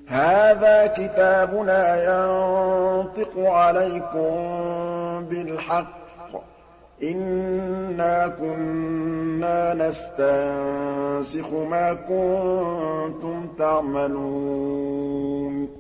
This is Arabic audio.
هَٰذَا كِتَابُنَا يَنطِقُ عَلَيْكُم بِالْحَقِّ ۚ إِنَّا كُنَّا نَسْتَنسِخُ مَا كُنتُمْ تَعْمَلُونَ